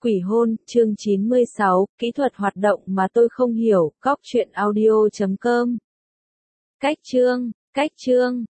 Quỷ hôn, chương 96, kỹ thuật hoạt động mà tôi không hiểu, góc truyện audio.com. Cách chương.